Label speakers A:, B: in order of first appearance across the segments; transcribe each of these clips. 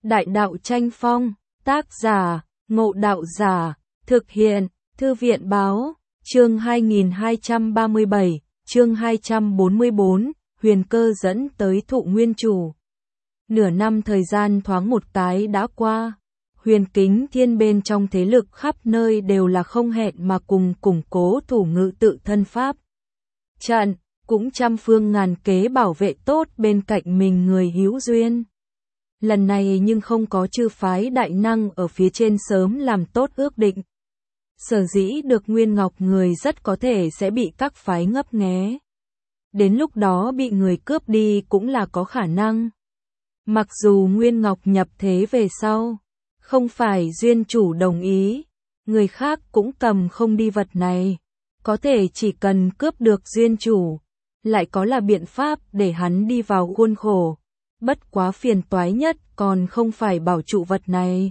A: Đại đạo tranh phong, tác giả, Ngộ Đạo Giả, thực hiện, Thư viện báo, chương 2237, chương 244, huyền cơ dẫn tới thụ nguyên chủ. Nửa năm thời gian thoáng một cái đã qua, huyền kính thiên bên trong thế lực khắp nơi đều là không hẹn mà cùng củng cố thủ ngự tự thân pháp trận, cũng trăm phương ngàn kế bảo vệ tốt bên cạnh mình người hữu duyên. Lần này nhưng không có chư phái đại năng ở phía trên sớm làm tốt ước định. Sở dĩ được Nguyên Ngọc người rất có thể sẽ bị các phái ngấp nghé. Đến lúc đó bị người cướp đi cũng là có khả năng. Mặc dù Nguyên Ngọc nhập thế về sau, không phải duyên chủ đồng ý, người khác cũng cầm không đi vật này. Có thể chỉ cần cướp được duyên chủ, lại có là biện pháp để hắn đi vào khuôn khổ. Bất quá phiền toái nhất còn không phải bảo trụ vật này,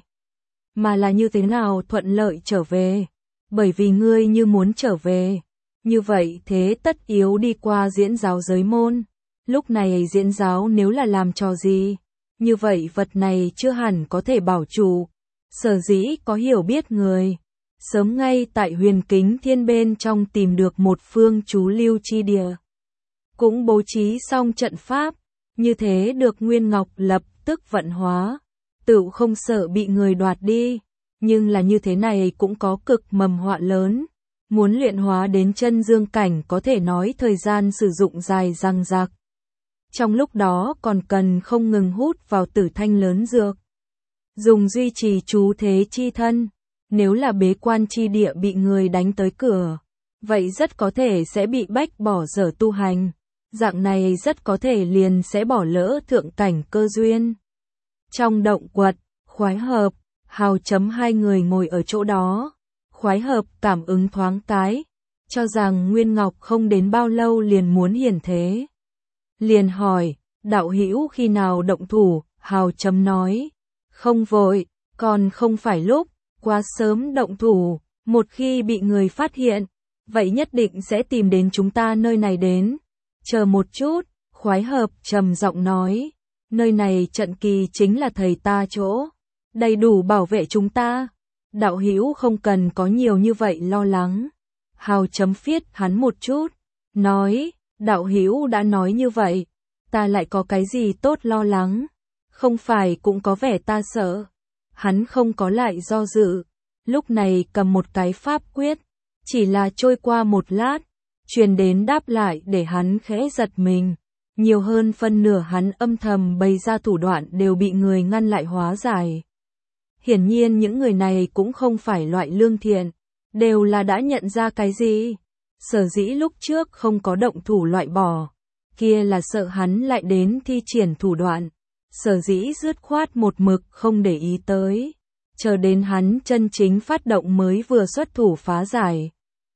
A: mà là như thế nào thuận lợi trở về. Bởi vì ngươi như muốn trở về, như vậy thế tất yếu đi qua diễn giáo giới môn. Lúc này diễn giáo nếu là làm trò gì, như vậy vật này chưa hẳn có thể bảo trụ. Sở dĩ có hiểu biết người, sớm ngay tại huyền kính thiên bên trong tìm được một phương trú lưu chi địa. Cũng bố trí xong trận pháp, như thế được Nguyên Ngọc lập tức vận hóa, tựu không sợ bị người đoạt đi. Nhưng là như thế này cũng có cực mầm họa lớn. Muốn luyện hóa đến chân dương cảnh có thể nói thời gian sử dụng dài dằng dặc. Trong lúc đó còn cần không ngừng hút vào tử thanh lớn dược. Dùng duy trì chú thế chi thân. Nếu là bế quan chi địa bị người đánh tới cửa, vậy rất có thể sẽ bị bách bỏ dở tu hành. Dạng này rất có thể liền sẽ bỏ lỡ thượng cảnh cơ duyên. Trong động quật, khoái hợp, Hào chấm hai người ngồi ở chỗ đó. Khoái hợp cảm ứng thoáng cái, cho rằng Nguyên Ngọc không đến bao lâu liền muốn hiển thế. Liền hỏi, đạo hữu khi nào động thủ? Hào chấm nói, không vội, còn không phải lúc, quá sớm động thủ, một khi bị người phát hiện, vậy nhất định sẽ tìm đến chúng ta nơi này đến. Chờ một chút, khoái hợp trầm giọng nói, nơi này trận kỳ chính là thầy ta chỗ, đầy đủ bảo vệ chúng ta. Đạo hữu không cần có nhiều như vậy lo lắng. Hào chấm phiết hắn một chút, nói, đạo hữu đã nói như vậy, ta lại có cái gì tốt lo lắng, không phải cũng có vẻ ta sợ. Hắn không có lại do dự, lúc này cầm một cái pháp quyết, chỉ là trôi qua một lát, truyền đến đáp lại để hắn khẽ giật mình. Nhiều hơn phân nửa hắn âm thầm bày ra thủ đoạn đều bị người ngăn lại hóa giải. Hiển nhiên những người này cũng không phải loại lương thiện, đều là đã nhận ra cái gì. Sở dĩ lúc trước không có động thủ loại bỏ, kia là sợ hắn lại đến thi triển thủ đoạn. Sở dĩ dứt khoát một mực không để ý tới, chờ đến hắn chân chính phát động mới vừa xuất thủ phá giải.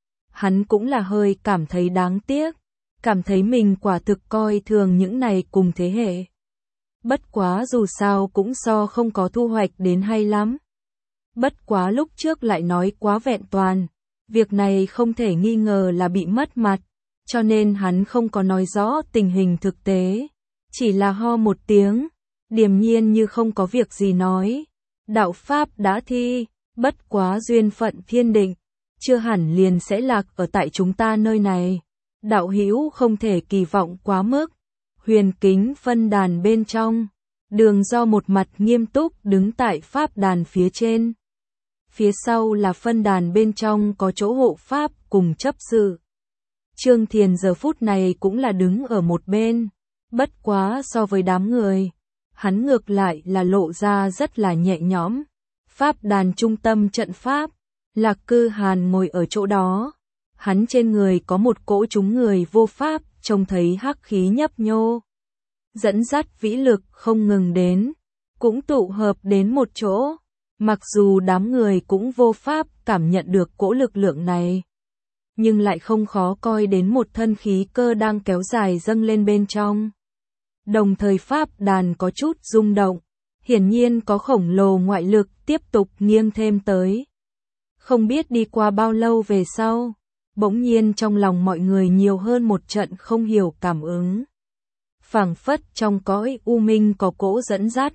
A: Hắn cũng là hơi cảm thấy đáng tiếc, cảm thấy mình quả thực coi thường những này cùng thế hệ. Bất quá dù sao cũng so không có thu hoạch đến hay lắm. Bất quá lúc trước lại nói quá vẹn toàn, việc này không thể nghi ngờ là bị mất mặt, cho nên hắn không có nói rõ tình hình thực tế, chỉ là ho một tiếng, điềm nhiên như không có việc gì nói. Đạo pháp đã thi, bất quá duyên phận thiên định, chưa hẳn liền sẽ lạc ở tại chúng ta nơi này. Đạo hữu không thể kỳ vọng quá mức. Huyền kính phân đàn bên trong, Đường Do một mặt nghiêm túc đứng tại pháp đàn phía trên. Phía sau là phân đàn bên trong có chỗ hộ pháp cùng chấp sự. Trương Thiền giờ phút này cũng là đứng ở một bên, bất quá so với đám người, hắn ngược lại là lộ ra rất là nhẹ nhõm. Pháp đàn trung tâm trận pháp, Lạc Cư Hàn ngồi ở chỗ đó, hắn trên người có một cỗ chúng người vô pháp, trông thấy hắc khí nhấp nhô. Dẫn dắt vĩ lực không ngừng đến, cũng tụ hợp đến một chỗ, mặc dù đám người cũng vô pháp cảm nhận được cỗ lực lượng này, nhưng lại không khó coi đến một thân khí cơ đang kéo dài dâng lên bên trong. Đồng thời pháp đàn có chút rung động, hiển nhiên có khổng lồ ngoại lực tiếp tục nghiêng thêm tới. Không biết đi qua bao lâu về sau, bỗng nhiên trong lòng mọi người nhiều hơn một trận không hiểu cảm ứng. Phảng phất trong cõi u minh có cỗ dẫn dắt,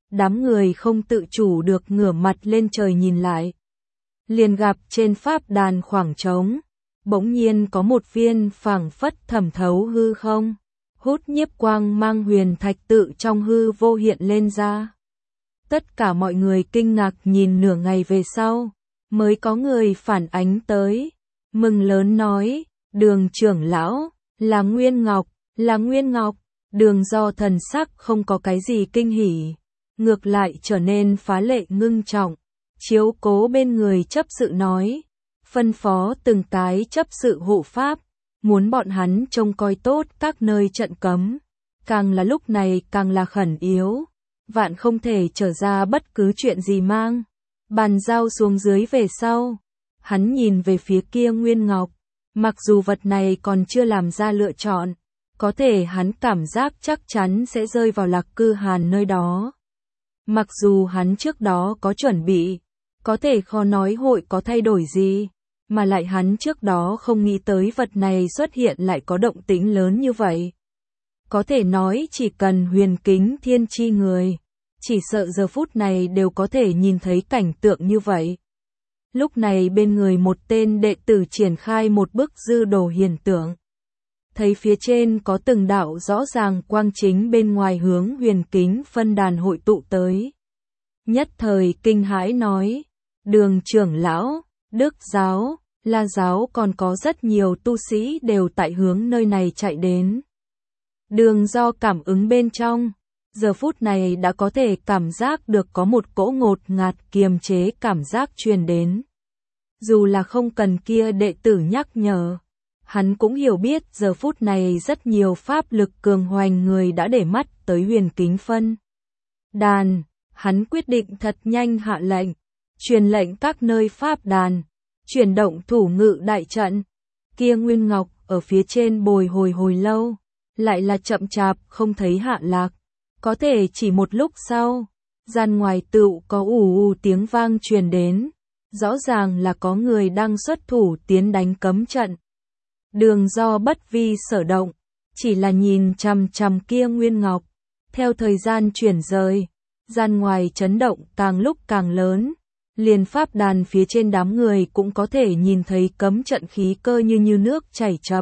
A: đám người không tự chủ được ngửa mặt lên trời nhìn lại. Liền gặp trên pháp đàn khoảng trống, bỗng nhiên có một viên phảng phất thẩm thấu hư không, hút nhiếp quang mang huyền thạch tự trong hư vô hiện lên ra. Tất cả mọi người kinh ngạc nhìn nửa ngày về sau, mới có người phản ánh tới, mừng lớn nói, Đường trưởng lão, là Nguyên Ngọc, là Nguyên Ngọc. Đường Do thần sắc không có cái gì kinh hỉ, ngược lại trở nên phá lệ ngưng trọng, chiếu cố bên người chấp sự nói, phân phó từng cái chấp sự hộ pháp, muốn bọn hắn trông coi tốt các nơi trận cấm, càng là lúc này càng là khẩn yếu, vạn không thể trở ra bất cứ chuyện gì mang. Bàn giao xuống dưới về sau, hắn nhìn về phía kia Nguyên Ngọc, mặc dù vật này còn chưa làm ra lựa chọn, có thể hắn cảm giác chắc chắn sẽ rơi vào Lạc Cư Hàn nơi đó. Mặc dù hắn trước đó có chuẩn bị, có thể khó nói hội có thay đổi gì, mà lại hắn trước đó không nghĩ tới vật này xuất hiện lại có động tĩnh lớn như vậy. Có thể nói chỉ cần huyền kính thiên chi người, chỉ sợ giờ phút này đều có thể nhìn thấy cảnh tượng như vậy. Lúc này bên người một tên đệ tử triển khai một bức dư đồ hiển tượng. Thấy phía trên có từng đạo rõ ràng quang chính bên ngoài hướng huyền kính phân đàn hội tụ tới. Nhất thời kinh hãi nói, Đường trưởng lão, Đức giáo, La giáo còn có rất nhiều tu sĩ đều tại hướng nơi này chạy đến. Đường Do cảm ứng bên trong, giờ phút này đã có thể cảm giác được có một cỗ ngột ngạt kiềm chế cảm giác truyền đến. Dù là không cần kia đệ tử nhắc nhở, hắn cũng hiểu biết giờ phút này rất nhiều pháp lực cường hoành người đã để mắt tới huyền kính phân đàn. Hắn quyết định thật nhanh hạ lệnh, truyền lệnh các nơi pháp đàn, chuyển động thủ ngự đại trận. Kia Nguyên Ngọc ở phía trên bồi hồi lâu, lại là chậm chạp không thấy hạ lạc. Có thể chỉ một lúc sau, gian ngoài tựu có ù tiếng vang truyền đến, rõ ràng là có người đang xuất thủ tiến đánh cấm trận. Đường Do bất vi sở động, chỉ là nhìn chằm chằm kia Nguyên Ngọc, theo thời gian chuyển rời, gian ngoài chấn động càng lúc càng lớn, liền pháp đàn phía trên đám người cũng có thể nhìn thấy cấm trận khí cơ như nước chảy chập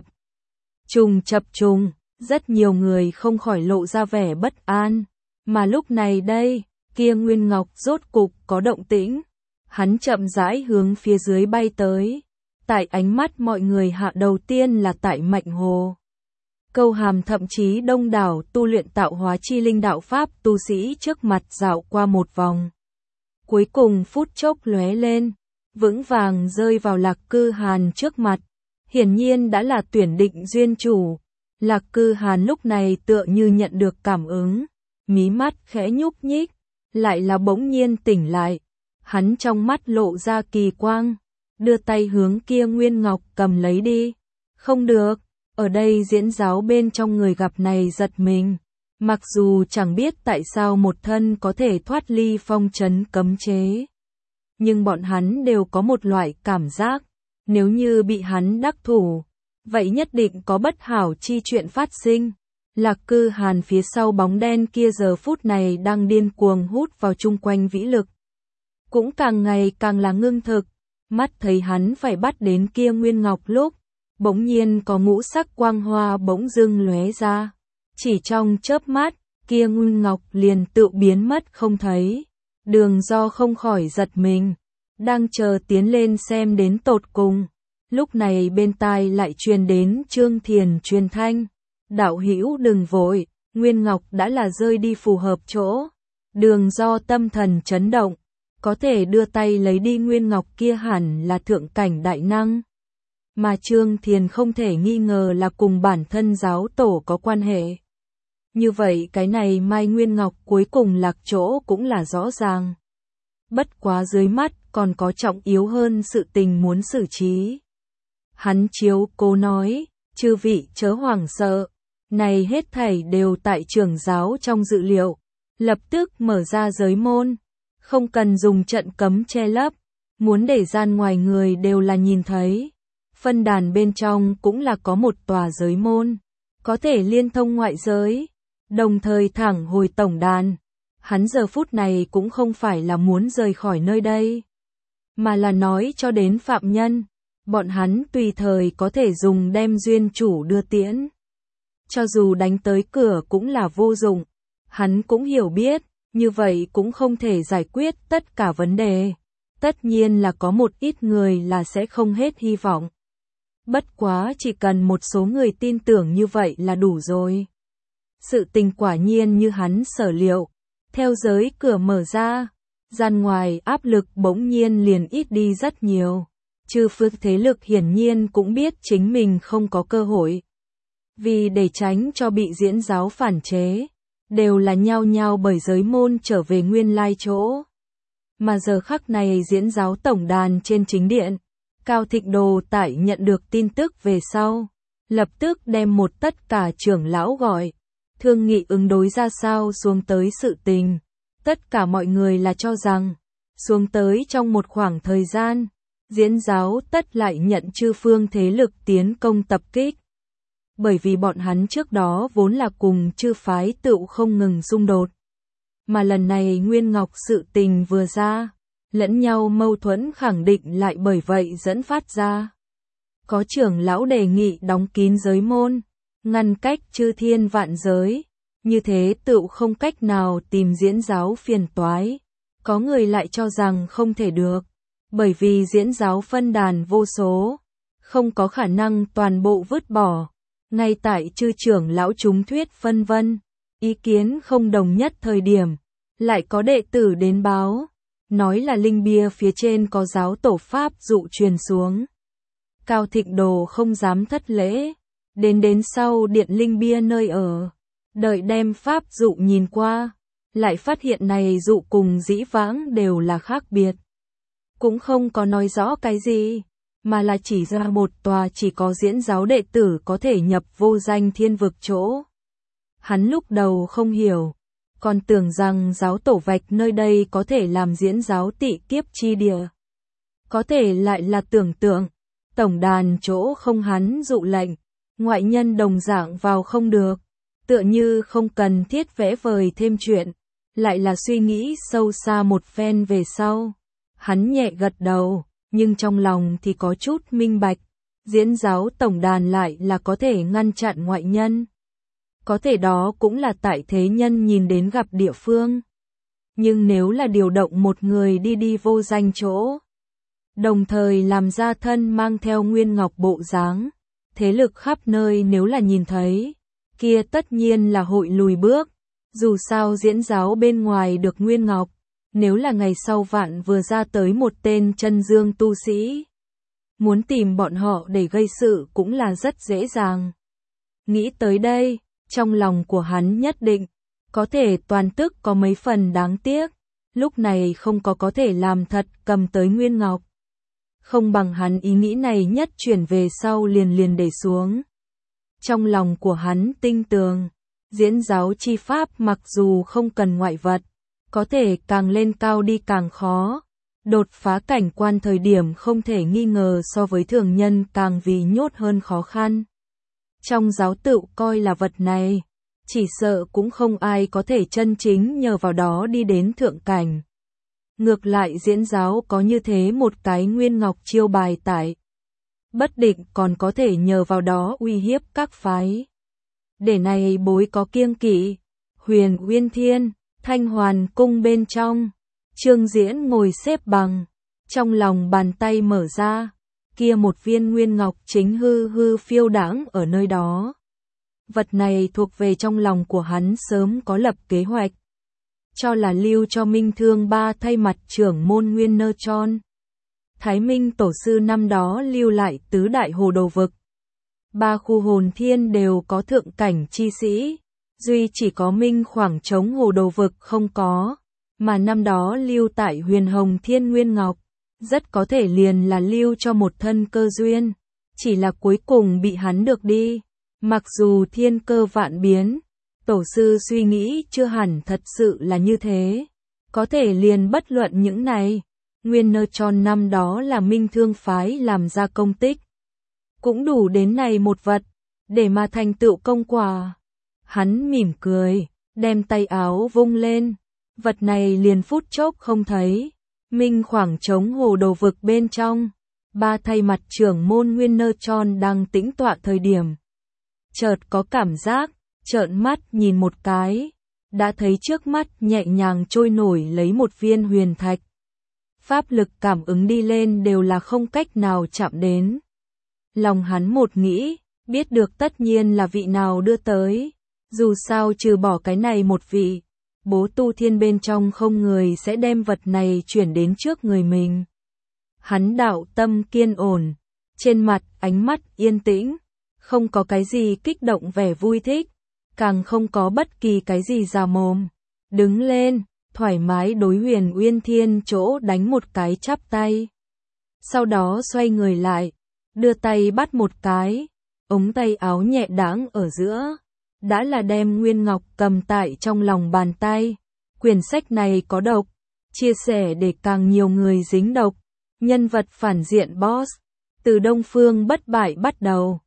A: trùng, rất nhiều người không khỏi lộ ra vẻ bất an, mà lúc này đây, kia Nguyên Ngọc rốt cục có động tĩnh, hắn chậm rãi hướng phía dưới bay tới, tại ánh mắt mọi người hạ đầu tiên là tại Mạnh Hồ. Câu Hàm thậm chí đông đảo tu luyện tạo hóa chi linh đạo pháp tu sĩ trước mặt dạo qua một vòng. Cuối cùng phút chốc lóe lên, vững vàng rơi vào Lạc Cư Hàn trước mặt, hiển nhiên đã là tuyển định duyên chủ. Lạc Cư Hàn lúc này tựa như nhận được cảm ứng, mí mắt khẽ nhúc nhích, lại là bỗng nhiên tỉnh lại. Hắn trong mắt lộ ra kỳ quang, đưa tay hướng kia Nguyên Ngọc cầm lấy đi. Không được, ở đây diễn giáo bên trong người gặp này giật mình. Mặc dù chẳng biết tại sao một thân có thể thoát ly phong trấn cấm chế, nhưng bọn hắn đều có một loại cảm giác, nếu như bị hắn đắc thủ, vậy nhất định có bất hảo chi chuyện phát sinh. Lạc Cư Hàn phía sau bóng đen kia giờ phút này đang điên cuồng hút vào chung quanh vĩ lực, cũng càng ngày càng là ngưng thực. Mắt thấy hắn phải bắt đến kia Nguyên Ngọc lúc, bỗng nhiên có ngũ sắc quang hoa bỗng dưng lóe ra. Chỉ trong chớp mắt, kia Nguyên Ngọc liền tự biến mất không thấy. Đường Do không khỏi giật mình, đang chờ tiến lên xem đến tột cùng. Lúc này bên tai lại truyền đến Trương Thiền truyền thanh, đạo hữu đừng vội, Nguyên Ngọc đã là rơi đi phù hợp chỗ. Đường Do tâm thần chấn động, có thể đưa tay lấy đi Nguyên Ngọc kia hẳn là thượng cảnh đại năng. Mà Trương Thiền không thể nghi ngờ là cùng bản thân giáo tổ có quan hệ. Như vậy cái này Mai Nguyên Ngọc cuối cùng lạc chỗ cũng là rõ ràng. Bất quá dưới mắt còn có trọng yếu hơn sự tình muốn xử trí. Hắn chiếu cố nói, chư vị chớ hoảng sợ, này hết thảy đều tại trưởng giáo trong dự liệu, lập tức mở ra giới môn, không cần dùng trận cấm che lấp, muốn để gian ngoài người đều là nhìn thấy. Phân đàn bên trong cũng là có một tòa giới môn, có thể liên thông ngoại giới, đồng thời thẳng hồi tổng đàn. Hắn giờ phút này cũng không phải là muốn rời khỏi nơi đây, mà là nói cho đến phạm nhân, bọn hắn tùy thời có thể dùng đem duyên chủ đưa tiễn. Cho dù đánh tới cửa cũng là vô dụng, hắn cũng hiểu biết, như vậy cũng không thể giải quyết tất cả vấn đề. Tất nhiên là có một ít người là sẽ không hết hy vọng. Bất quá chỉ cần một số người tin tưởng như vậy là đủ rồi. Sự tình quả nhiên như hắn sở liệu. Theo giới cửa mở ra, gian ngoài áp lực bỗng nhiên liền ít đi rất nhiều. Chư phương thế lực hiển nhiên cũng biết chính mình không có cơ hội. Vì để tránh cho bị diễn giáo phản chế, đều là nhao nhao bởi giới môn trở về nguyên lai chỗ. Mà giờ khắc này diễn giáo tổng đàn trên chính điện, Cao Thịnh Đồ tại nhận được tin tức về sau, lập tức đem một tất cả trưởng lão gọi, thương nghị ứng đối ra sao xuống tới sự tình. Tất cả mọi người là cho rằng, xuống tới trong một khoảng thời gian, diễn giáo tất lại nhận chư phương thế lực tiến công tập kích. Bởi vì bọn hắn trước đó vốn là cùng chư phái tựu không ngừng xung đột. Mà lần này Nguyên Ngọc sự tình vừa ra, lẫn nhau mâu thuẫn khẳng định lại bởi vậy dẫn phát ra. Có trưởng lão đề nghị đóng kín giới môn, ngăn cách chư thiên vạn giới, như thế tựu không cách nào tìm diễn giáo phiền toái. Có người lại cho rằng không thể được, bởi vì diễn giáo phân đàn vô số, không có khả năng toàn bộ vứt bỏ. Ngay tại chư trưởng lão chúng thuyết phân vân, ý kiến không đồng nhất thời điểm, lại có đệ tử đến báo, nói là linh bia phía trên có giáo tổ pháp dụ truyền xuống. Cao Thịnh Đồ không dám thất lễ, đến sau điện linh bia nơi ở, đợi đem pháp dụ nhìn qua, lại phát hiện này dụ cùng dĩ vãng đều là khác biệt. Cũng không có nói rõ cái gì, mà là chỉ ra một tòa chỉ có diễn giáo đệ tử có thể nhập vô danh thiên vực chỗ. Hắn lúc đầu không hiểu, còn tưởng rằng giáo tổ vạch nơi đây có thể làm diễn giáo tị kiếp chi địa. Có thể lại là tưởng tượng, tổng đàn chỗ không hắn dụ lệnh, ngoại nhân đồng dạng vào không được, tựa như không cần thiết vẽ vời thêm chuyện, lại là suy nghĩ sâu xa một phen về sau. Hắn nhẹ gật đầu, nhưng trong lòng thì có chút minh bạch, diễn giáo tổng đàn lại là có thể ngăn chặn ngoại nhân. Có thể đó cũng là tại thế nhân nhìn đến gặp địa phương. Nhưng nếu là điều động một người đi vô danh chỗ, đồng thời làm ra thân mang theo Nguyên Ngọc bộ dáng, thế lực khắp nơi nếu là nhìn thấy, kia tất nhiên là hội lùi bước. Dù sao diễn giáo bên ngoài được Nguyên Ngọc, nếu là ngày sau vạn vừa ra tới một tên chân dương tu sĩ, muốn tìm bọn họ để gây sự cũng là rất dễ dàng. Nghĩ tới đây, trong lòng của hắn nhất định, có thể toàn tức có mấy phần đáng tiếc, lúc này không có thể làm thật cầm tới Nguyên Ngọc. Không bằng hắn ý nghĩ này nhất chuyển về sau liền để xuống. Trong lòng của hắn tinh tường, diễn giáo chi pháp mặc dù không cần ngoại vật, có thể càng lên cao đi càng khó. Đột phá cảnh quan thời điểm không thể nghi ngờ so với thường nhân càng vì nhốt hơn khó khăn. Trong giáo tự coi là vật này, chỉ sợ cũng không ai có thể chân chính nhờ vào đó đi đến thượng cảnh. Ngược lại diễn giáo có như thế một cái Nguyên Ngọc chiêu bài tại, bất định còn có thể nhờ vào đó uy hiếp các phái. Để này bối có kiêng kỵ, Huyền Uyên Thiên, Thanh Hoàn cung bên trong, Trương Diễn ngồi xếp bằng, trong lòng bàn tay mở ra, kia một viên Nguyên Ngọc chính hư phiêu đãng ở nơi đó. Vật này thuộc về trong lòng của hắn sớm có lập kế hoạch, cho là lưu cho Minh Thương Ba thay mặt trưởng môn Nguyên Nơ Chon. Thái Minh tổ sư năm đó lưu lại tứ đại hồ đồ vực. Ba khu hồn thiên đều có thượng cảnh chi sĩ, duy chỉ có Minh khoảng trống hồ đồ vực không có, mà năm đó lưu tại Huyền Hồng Thiên Nguyên Ngọc, rất có thể liền là lưu cho một thân cơ duyên, chỉ là cuối cùng bị hắn được đi. Mặc dù thiên cơ vạn biến, tổ sư suy nghĩ chưa hẳn thật sự là như thế, có thể liền bất luận những này. Nguyên Nơ Chon năm đó là Minh Thương phái làm ra công tích, cũng đủ đến này một vật, để mà thành tựu công quả. Hắn mỉm cười, đem tay áo vung lên, vật này liền phút chốc không thấy. Minh khoảng trống hồ đồ vực bên trong, ba thay mặt trưởng môn Nguyên Nơ Tròn đang tĩnh tọa thời điểm. Chợt có cảm giác, trợn mắt nhìn một cái, đã thấy trước mắt nhẹ nhàng trôi nổi lấy một viên huyền thạch. Pháp lực cảm ứng đi lên đều là không cách nào chạm đến. Lòng hắn một nghĩ, biết được tất nhiên là vị nào đưa tới. Dù sao trừ bỏ cái này một vị, Bố Tu Thiên bên trong không người sẽ đem vật này chuyển đến trước người mình. Hắn đạo tâm kiên ổn, trên mặt ánh mắt yên tĩnh, không có cái gì kích động vẻ vui thích, càng không có bất kỳ cái gì già mồm. Đứng lên, thoải mái đối Huyền Uyên Thiên chỗ đánh một cái chắp tay. Sau đó xoay người lại, đưa tay bắt một cái, ống tay áo nhẹ đãng ở giữa, đã là đem Nguyên Ngọc cầm tại trong lòng bàn tay. Quyển sách này có độc, chia sẻ để càng nhiều người dính độc. Nhân vật phản diện boss, từ Đông Phương Bất Bại bắt đầu.